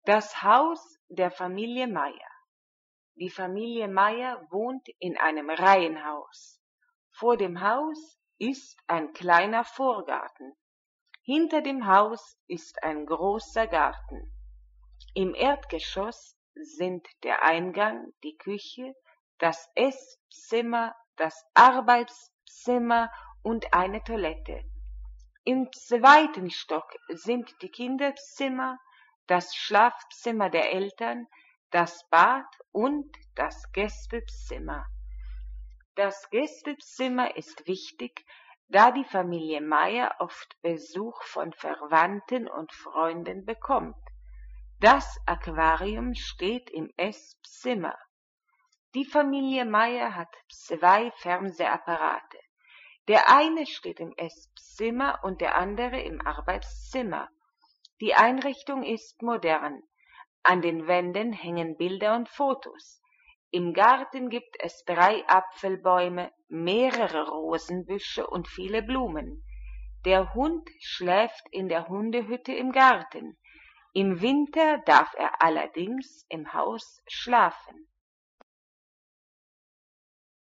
Das Haus der Familie Meier. Die Familie Meier wohnt in einem Reihenhaus. Vor dem Haus ist ein kleiner Vorgarten. Hinter dem Haus ist ein großer Garten. Im Erdgeschoss sind der Eingang, die Küche, das Esszimmer, das Arbeitszimmer und eine Toilette. Im zweiten Stock sind die Kinderzimmer, das Schlafzimmer der Eltern, das Bad und das Gästezimmer. Das Gästezimmer ist wichtig, da die Familie Meier oft Besuch von Verwandten und Freunden bekommt. Das Aquarium steht im Esszimmer. Die Familie Meier hat 2 Fernsehapparate. Der eine steht im Esszimmer und der andere im Arbeitszimmer. Die Einrichtung ist modern. An den Wänden hängen Bilder und Fotos. Im Garten gibt es 3 Apfelbäume, mehrere Rosenbüsche und viele Blumen. Der Hund schläft in der Hundehütte im Garten. Im Winter darf er allerdings im Haus schlafen.